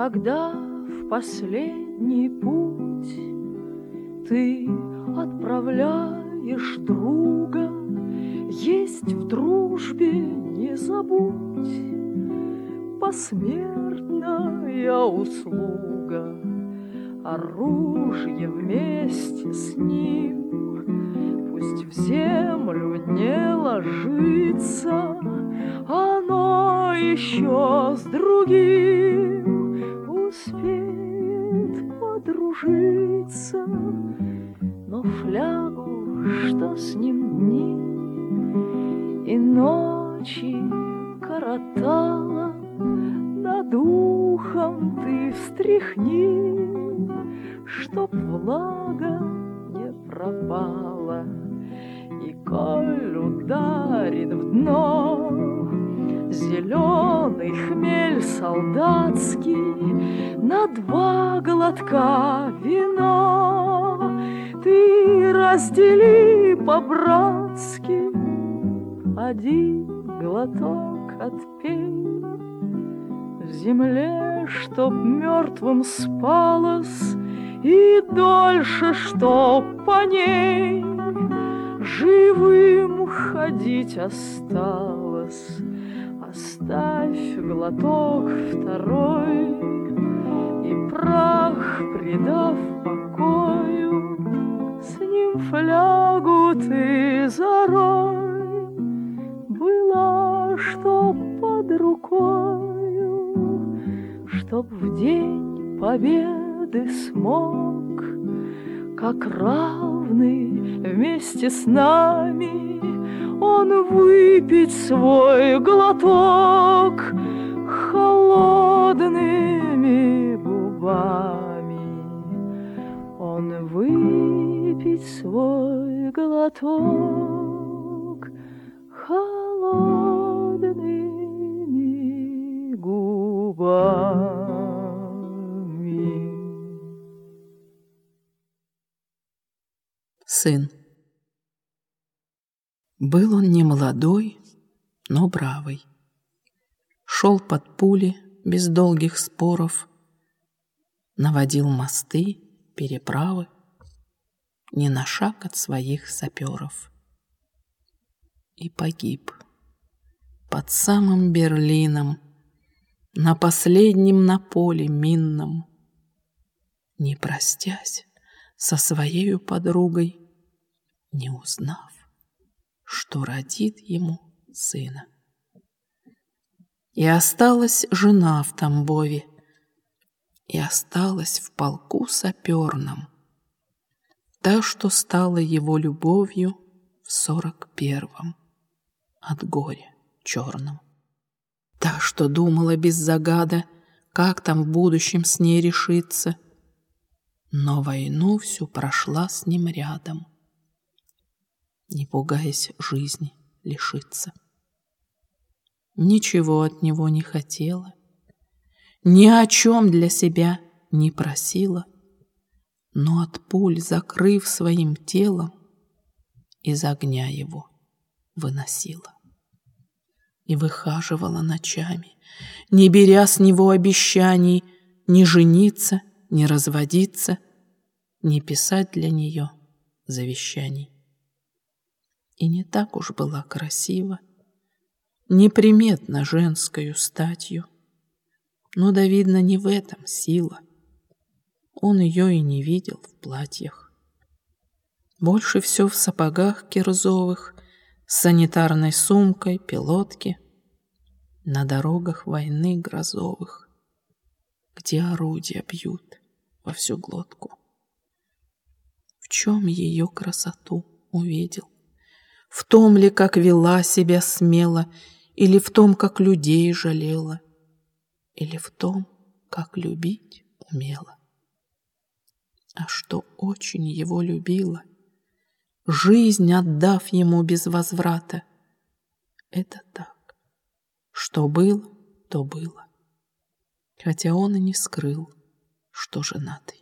Когда в последний путь ты отправляешь друга, есть в дружбе не забудь посмертная услуга, оружие вместе с ним. Пусть в землю не ложится, оно еще с другим успеет подружиться. Но флягу, что с ним дни и ночи коротала, над ухом ты встряхни, чтоб влага не пропала. И коль ударит в дно зеленый хмель солдатский, на 2 глотка вино ты раздели по-братски, 1 глоток отпей. В земле, чтоб мертвым спалось, и дольше, чтоб по ней живым ходить осталось. Оставь глоток второй, и прах, придав покою, с ним флягу ты зарой. Была, чтоб под рукою, чтоб в день победы смог, как равный вместе с нами, он выпить свой глоток холодными губами. Он выпить свой глоток холодными губами. Сын. Был он не молодой, но бравый. Шел под пули без долгих споров, наводил мосты, переправы, ни на шаг от своих саперов. И погиб под самым Берлином, на последнем на поле минном, не простясь со своею подругой, не узнав, что родит ему сына. И осталась жена в Тамбове, и осталась в полку саперном, та, что стала его любовью в 41-м от горя черном. Та, что думала без загада, как там в будущем с ней решиться, но войну всю прошла с ним рядом, не пугаясь жизни лишиться. Ничего от него не хотела, ни о чем для себя не просила, но от пуль, закрыв своим телом, из огня его выносила. И выхаживала ночами, не беря с него обещаний ни жениться, ни разводиться, ни писать для нее завещаний. И не так уж была красива, неприметна женскою статью, но да, видно, не в этом сила. Он ее и не видел в платьях. Больше все в сапогах кирзовых, с санитарной сумкой, пилотки, на дорогах войны грозовых, где орудия бьют во всю глотку. В чем ее красоту увидел? В том ли, как вела себя смело, или в том, как людей жалела, или в том, как любить умела? А что очень его любила, жизнь отдав ему без возврата, это так, что было, то было, хотя он и не скрыл, что женатый.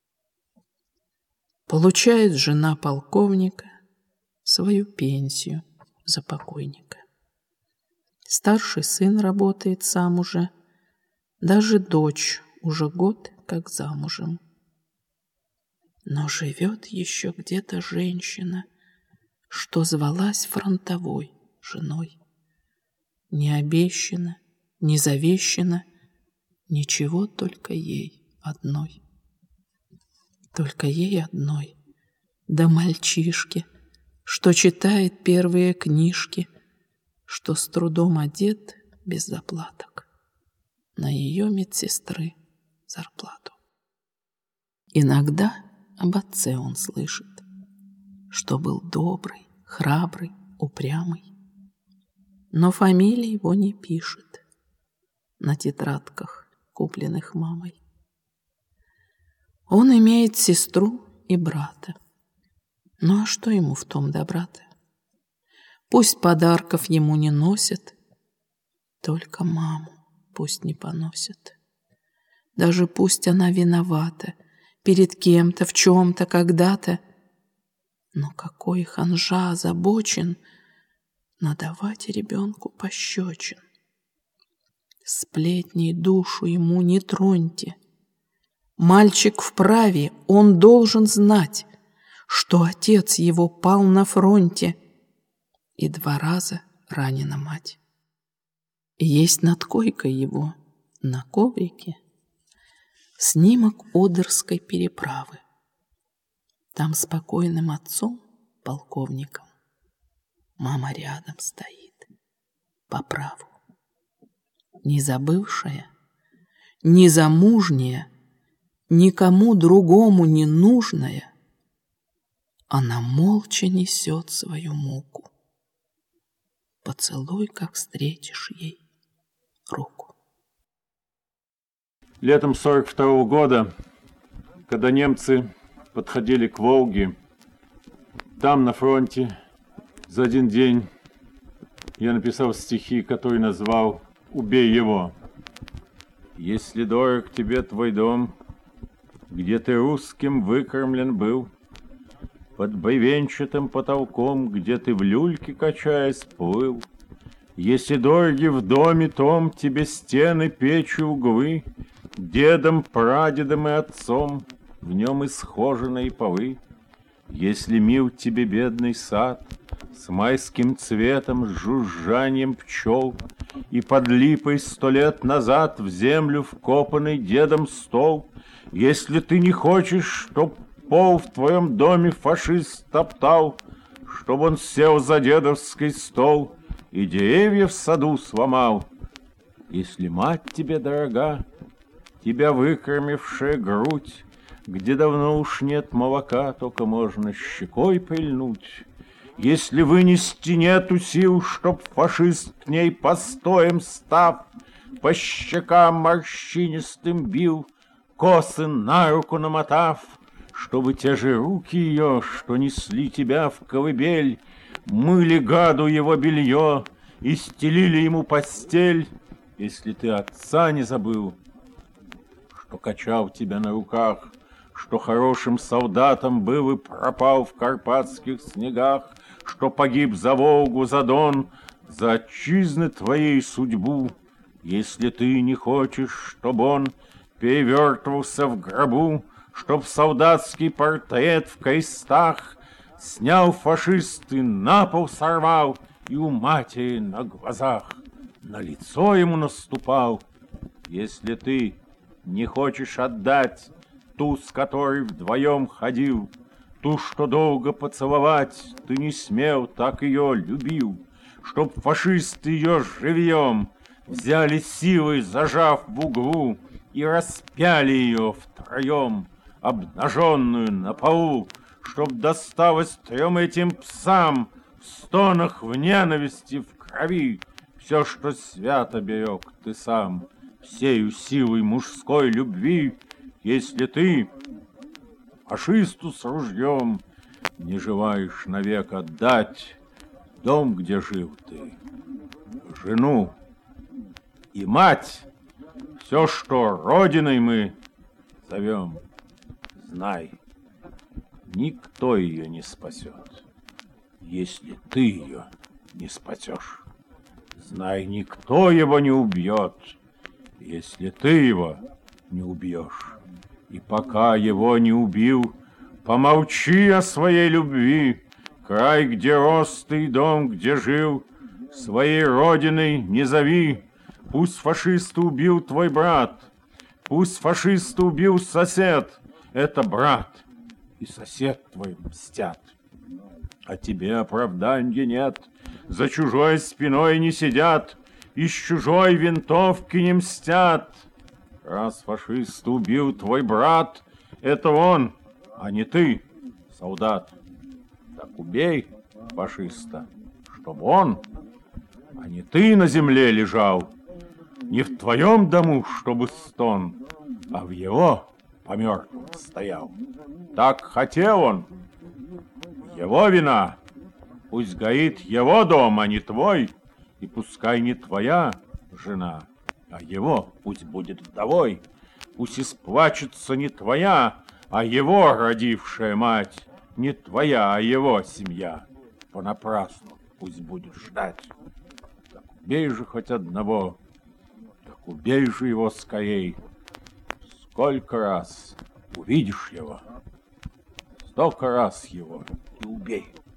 Получает жена полковника свою пенсию за покойника. Старший сын работает сам уже, даже дочь уже год как замужем. Но живет еще где-то женщина, что звалась фронтовой женой. Не обещана, не завещана, ничего только ей одной. Только ей одной, да мальчишке, что читает первые книжки, что с трудом одет без заплаток на ее медсестры зарплату. Иногда об отце он слышит, что был добрый, храбрый, упрямый, но фамилии его не пишет на тетрадках, купленных мамой. Он имеет сестру и брата. Ну а что ему в том добра-то? Пусть подарков ему не носят, только маму пусть не поносят. Даже пусть она виновата перед кем-то, в чем-то, когда-то. Но какой ханжа озабочен надавать ребенку пощечин. Сплетней душу ему не троньте. Мальчик вправе, он должен знать, что отец его пал на фронте, и 2 раза ранена мать. И есть над койкой его, на коврике, снимок Одерской переправы. Там с покойным отцом, полковником, мама рядом стоит, по праву. Не забывшая, не замужняя, никому другому не нужная, она молча несет свою муку. Поцелуй, как встретишь ей руку. Летом 42-го года, когда немцы подходили к Волге, там на фронте за один день я написал стихи, которые назвал «Убей его». Если дорог тебе твой дом, где ты русским выкормлен был, под бревенчатым потолком, где ты в люльке, качаясь, плыл, если дороги в доме том тебе стены, печи, углы, дедом, прадедом и отцом в нем исхоженные полы, если мил тебе бедный сад с майским цветом, с жужжанием пчел, и под липой 100 лет назад в землю вкопанный дедом стол, если ты не хочешь, чтоб пол в твоем доме фашист топтал, чтоб он сел за дедовский стол и деревья в саду сломал, если мать тебе дорога, тебя выкормившая грудь, где давно уж нет молока, только можно щекой прильнуть, если вынести нету сил, чтоб фашист к ней постоем став, по щекам морщинистым бил, косы на руку намотав, чтобы те же руки ее, что несли тебя в колыбель, мыли гаду его белье и стелили ему постель, если ты отца не забыл, что качал тебя на руках, что хорошим солдатом был и пропал в карпатских снегах, что погиб за Волгу, за Дон, за отчизны твоей судьбу, если ты не хочешь, чтобы он перевертывался в гробу, чтоб солдатский портрет в крестах снял фашист и на пол сорвал, и у матери на глазах на лицо ему наступал, если ты не хочешь отдать ту, с которой вдвоем ходил, ту, что долго поцеловать ты не смел, так ее любил, чтоб фашисты ее живьем взяли силой, зажав в углу, и распяли ее втроем, обнаженную на полу, чтоб досталось 3 этим псам в стонах, в ненависти, в крови все, что свято берег ты сам, всею силой мужской любви, если ты фашисту с ружьем не желаешь навек отдать дом, где жил ты, жену и мать, все, что родиной мы зовем, знай, никто ее не спасет, если ты ее не спасешь. Знай, никто его не убьет, если ты его не убьешь. И пока его не убил, помолчи о своей любви. Край, где рос ты, дом, где жил, своей родиной не зови. Пусть фашиста убил твой брат, пусть фашиста убил сосед. Это брат и сосед твой мстят. А тебе оправданья нет, за чужой спиной не сидят, из чужой винтовки не мстят. Раз фашиста убил твой брат, это он, а не ты, солдат. Так убей фашиста, чтобы он, а не ты на земле лежал. Не в твоем дому, чтобы стон, а в его по мертвым стоял. Так хотел он, его вина. Пусть горит его дом, а не твой, и пускай не твоя жена, а его пусть будет вдовой. Пусть исплачется не твоя, а его родившая мать, не твоя, а его семья. Понапрасну пусть будет ждать. Так убей же хоть одного, так убей же его скорей. Сколько раз увидишь его, столько раз его и убей.